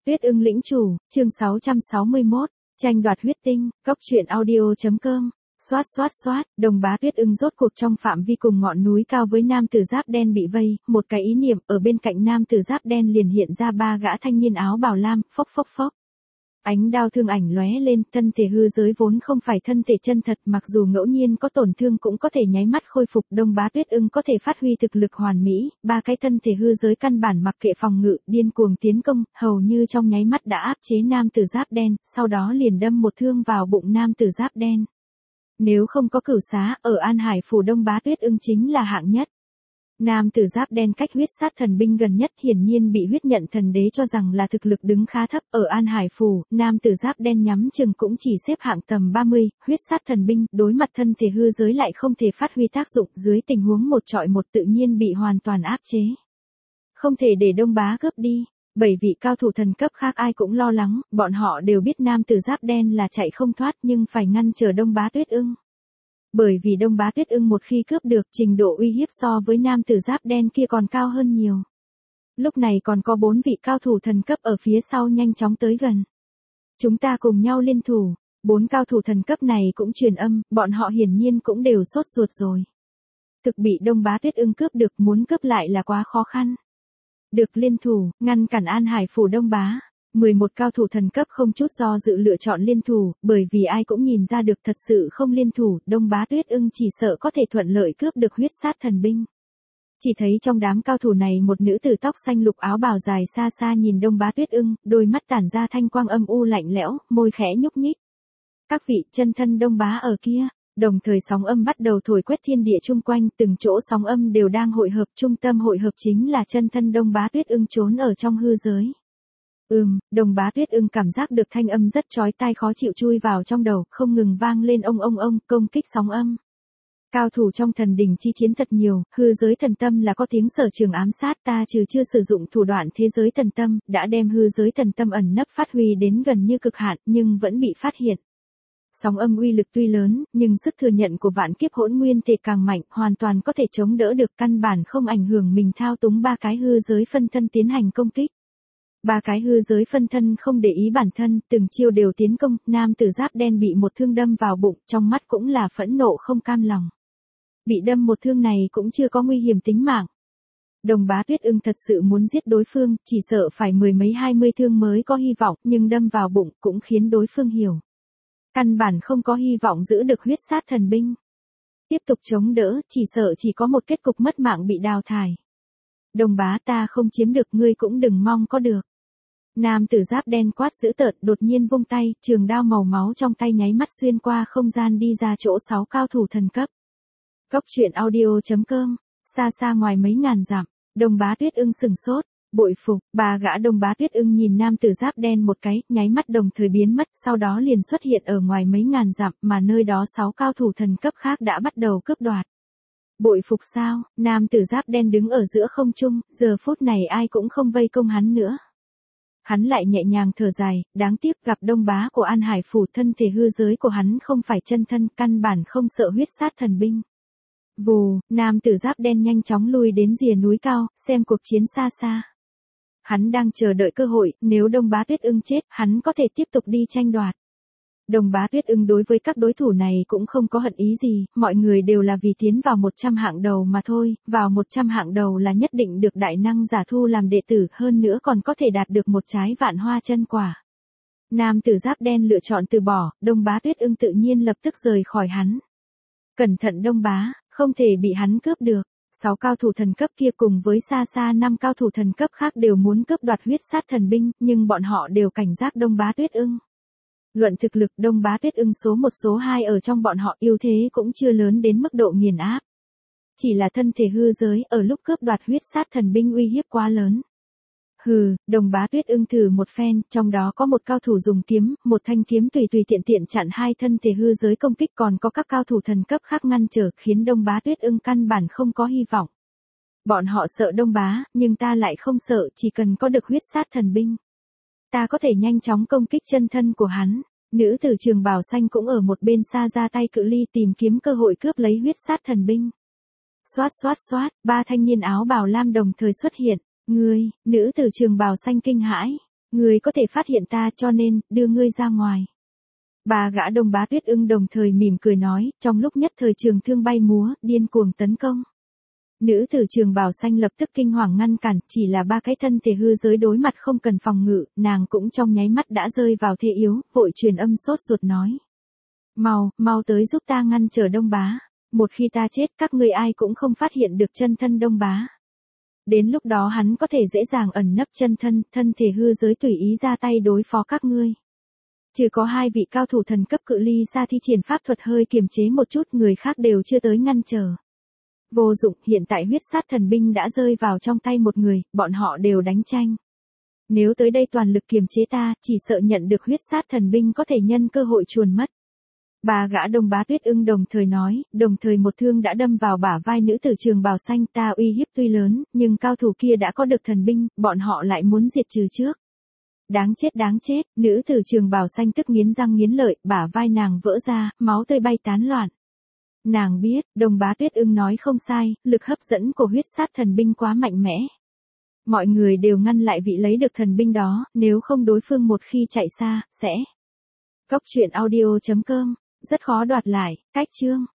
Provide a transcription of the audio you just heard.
Tuyết ưng lĩnh chủ, chương 661, tranh đoạt huyết tinh, cóc truyện audio.com. Xoát, Đồng Bá Tuyết ưng rốt cuộc trong phạm vi cùng ngọn núi cao với nam tử giáp đen bị vây, một cái ý niệm ở bên cạnh nam tử giáp đen liền hiện ra ba gã thanh niên áo bào lam, phốc. Ánh đao thương ảnh lóe lên, thân thể hư giới vốn không phải thân thể chân thật, mặc dù ngẫu nhiên có tổn thương cũng có thể nháy mắt khôi phục. Đông Bá Tuyết ưng có thể phát huy thực lực hoàn mỹ, ba cái thân thể hư giới căn bản mặc kệ phòng ngự, điên cuồng tiến công, hầu như trong nháy mắt đã áp chế nam tử giáp đen, sau đó liền đâm một thương vào bụng nam tử giáp đen. Nếu không có cửu xá, ở An Hải phủ Đông Bá Tuyết ưng chính là hạng nhất. Nam tử giáp đen cách huyết sát thần binh gần nhất, hiển nhiên bị huyết nhận thần đế cho rằng là thực lực đứng khá thấp. Ở An Hải phủ, nam tử giáp đen nhắm chừng cũng chỉ xếp hạng tầm 30, huyết sát thần binh, đối mặt thân thể hư giới lại không thể phát huy tác dụng, dưới tình huống một trọi một tự nhiên bị hoàn toàn áp chế. Không thể để Đông Bá cướp đi. 7 vị cao thủ thần cấp khác ai cũng lo lắng, bọn họ đều biết nam tử giáp đen là chạy không thoát nhưng phải ngăn trở Đông Bá Tuyết ưng. Bởi vì Đông Bá Tuyết ưng một khi cướp được, trình độ uy hiếp so với nam tử giáp đen kia còn cao hơn nhiều. Lúc này còn có 4 vị cao thủ thần cấp ở phía sau nhanh chóng tới gần. Chúng ta cùng nhau liên thủ. 4 cao thủ thần cấp này cũng truyền âm, bọn họ hiển nhiên cũng đều sốt ruột rồi. Thực bị Đông Bá Tuyết ưng cướp được, muốn cướp lại là quá khó khăn. Được liên thủ, ngăn cản An Hải phủ Đông Bá. 11 cao thủ thần cấp không chút do dự lựa chọn liên thủ, bởi vì ai cũng nhìn ra được thật sự không liên thủ, Đông Bá Tuyết ưng chỉ sợ có thể thuận lợi cướp được huyết sát thần binh. Chỉ thấy trong đám cao thủ này một nữ tử tóc xanh lục áo bào dài xa xa nhìn Đông Bá Tuyết ưng, đôi mắt tản ra thanh quang âm u lạnh lẽo, môi khẽ nhúc nhích. Các vị, chân thân Đông Bá ở kia. Đồng thời sóng âm bắt đầu thổi quét thiên địa chung quanh, từng chỗ sóng âm đều đang hội hợp, trung tâm hội hợp chính là chân thân Đông Bá Tuyết ưng trốn ở trong hư giới. Đông Bá Tuyết ưng cảm giác được thanh âm rất chói tai khó chịu chui vào trong đầu, không ngừng vang lên ông, công kích sóng âm. Cao thủ trong thần đỉnh chi chiến thật nhiều, hư giới thần tâm là có tiếng sở trường ám sát, ta chưa sử dụng thủ đoạn thế giới thần tâm, đã đem hư giới thần tâm ẩn nấp phát huy đến gần như cực hạn, nhưng vẫn bị phát hiện. Sóng âm uy lực tuy lớn, nhưng sức thừa nhận của vạn kiếp hỗn nguyên thể càng mạnh, hoàn toàn có thể chống đỡ được, căn bản không ảnh hưởng mình thao túng ba cái hư giới phân thân tiến hành công kích. Ba cái hư giới phân thân không để ý bản thân, từng chiêu đều tiến công, nam tử giáp đen bị một thương đâm vào bụng, trong mắt cũng là phẫn nộ không cam lòng. Bị đâm một thương này cũng chưa có nguy hiểm tính mạng. Đông Bá Tuyết ưng thật sự muốn giết đối phương, chỉ sợ phải 10 mấy 20 thương mới có hy vọng, nhưng đâm vào bụng cũng khiến đối phương hiểu. Căn bản không có hy vọng giữ được huyết sát thần binh. Tiếp tục chống đỡ, chỉ sợ chỉ có một kết cục mất mạng bị đào thải. Đông Bá, ta không chiếm được, ngươi cũng đừng mong có được. Nam tử giáp đen quát dữ tợn, đột nhiên vung tay, trường đao màu máu trong tay nháy mắt xuyên qua không gian đi ra chỗ 6 cao thủ thần cấp. Cóc truyện audio.com, xa ngoài mấy ngàn dặm, Đông Bá Tuyết ưng sừng sốt, bội phục. Ba gã Đông Bá Tuyết ưng nhìn nam tử giáp đen một cái, nháy mắt đồng thời biến mất, sau đó liền xuất hiện ở ngoài mấy ngàn dặm, mà nơi đó 6 cao thủ thần cấp khác đã bắt đầu cướp đoạt. Bội phục sao? Nam tử giáp đen đứng ở giữa không trung, giờ phút này ai cũng không vây công hắn nữa. Hắn lại nhẹ nhàng thở dài, đáng tiếc gặp Đông Bá của An Hải phủ, thân thể hư giới của hắn không phải chân thân, căn bản không sợ huyết sát thần binh. Vù, nam tử giáp đen nhanh chóng lui đến rìa núi cao, xem cuộc chiến xa xa. Hắn đang chờ đợi cơ hội, nếu Đông Bá Tuyết ưng chết, hắn có thể tiếp tục đi tranh đoạt. Đông Bá Tuyết ưng đối với các đối thủ này cũng không có hận ý gì, mọi người đều là vì tiến vào 100 hạng đầu mà thôi, vào 100 hạng đầu là nhất định được đại năng giả thu làm đệ tử, hơn nữa còn có thể đạt được một trái vạn hoa chân quả. Nam tử giáp đen lựa chọn từ bỏ, Đông Bá Tuyết ưng tự nhiên lập tức rời khỏi hắn. Cẩn thận Đông Bá, không thể bị hắn cướp được. 6 cao thủ thần cấp kia cùng với xa 5 cao thủ thần cấp khác đều muốn cướp đoạt huyết sát thần binh, nhưng bọn họ đều cảnh giác Đông Bá Tuyết ưng. Luận thực lực, Đông Bá Tuyết ưng số 1 số 2 ở trong bọn họ, ưu thế cũng chưa lớn đến mức độ nghiền áp. Chỉ là thân thể hư giới, ở lúc cướp đoạt huyết sát thần binh uy hiếp quá lớn. Đông Bá Tuyết ưng thử một phen, trong đó có một cao thủ dùng kiếm, một thanh kiếm tùy tiện chặn hai thân thể hư giới công kích, còn có các cao thủ thần cấp khác ngăn trở, khiến Đông Bá Tuyết ưng căn bản không có hy vọng. Bọn họ sợ Đông Bá, nhưng ta lại không sợ, chỉ cần có được huyết sát thần binh. Ta có thể nhanh chóng công kích chân thân của hắn. Nữ tử trường bào xanh cũng ở một bên xa ra tay cự ly tìm kiếm cơ hội cướp lấy huyết sát thần binh. Xoát, ba thanh niên áo bào lam đồng thời xuất hiện. Ngươi, nữ tử trường bào xanh kinh hãi. Ngươi có thể phát hiện ta cho nên, đưa ngươi ra ngoài. Ba gã Đông Bá Tuyết Ưng đồng thời mỉm cười nói, trong lúc nhất thời trường thương bay múa, điên cuồng tấn công. Nữ tử trường bào xanh lập tức kinh hoàng ngăn cản, chỉ là ba cái thân thể hư giới đối mặt không cần phòng ngự, nàng cũng trong nháy mắt đã rơi vào thế yếu, vội truyền âm sốt ruột nói. Mau tới giúp ta ngăn trở Đông Bá. Một khi ta chết các ngươi ai cũng không phát hiện được chân thân Đông Bá. Đến lúc đó hắn có thể dễ dàng ẩn nấp chân thân, thân thể hư giới tùy ý ra tay đối phó các ngươi. Chỉ có hai vị cao thủ thần cấp cự ly xa thi triển pháp thuật hơi kiềm chế một chút, người khác đều chưa tới ngăn trở. Vô dụng, hiện tại huyết sát thần binh đã rơi vào trong tay một người, bọn họ đều đánh tranh. Nếu tới đây toàn lực kiềm chế ta, chỉ sợ nhận được huyết sát thần binh có thể nhân cơ hội chuồn mất. Ba gã Đông Bá Tuyết Ưng đồng thời nói, đồng thời một thương đã đâm vào bả vai nữ tử trường bào xanh. Ta uy hiếp tuy lớn, nhưng cao thủ kia đã có được thần binh, bọn họ lại muốn diệt trừ trước. Đáng chết, nữ tử trường bào xanh tức nghiến răng nghiến lợi, bả vai nàng vỡ ra, máu tươi bay tán loạn. Nàng biết, Đông Bá Tuyết Ưng nói không sai, lực hấp dẫn của huyết sát thần binh quá mạnh mẽ. Mọi người đều ngăn lại vị lấy được thần binh đó, nếu không đối phương một khi chạy xa, sẽ. Cốc truyện audio.com, rất khó đoạt lại, cách chương.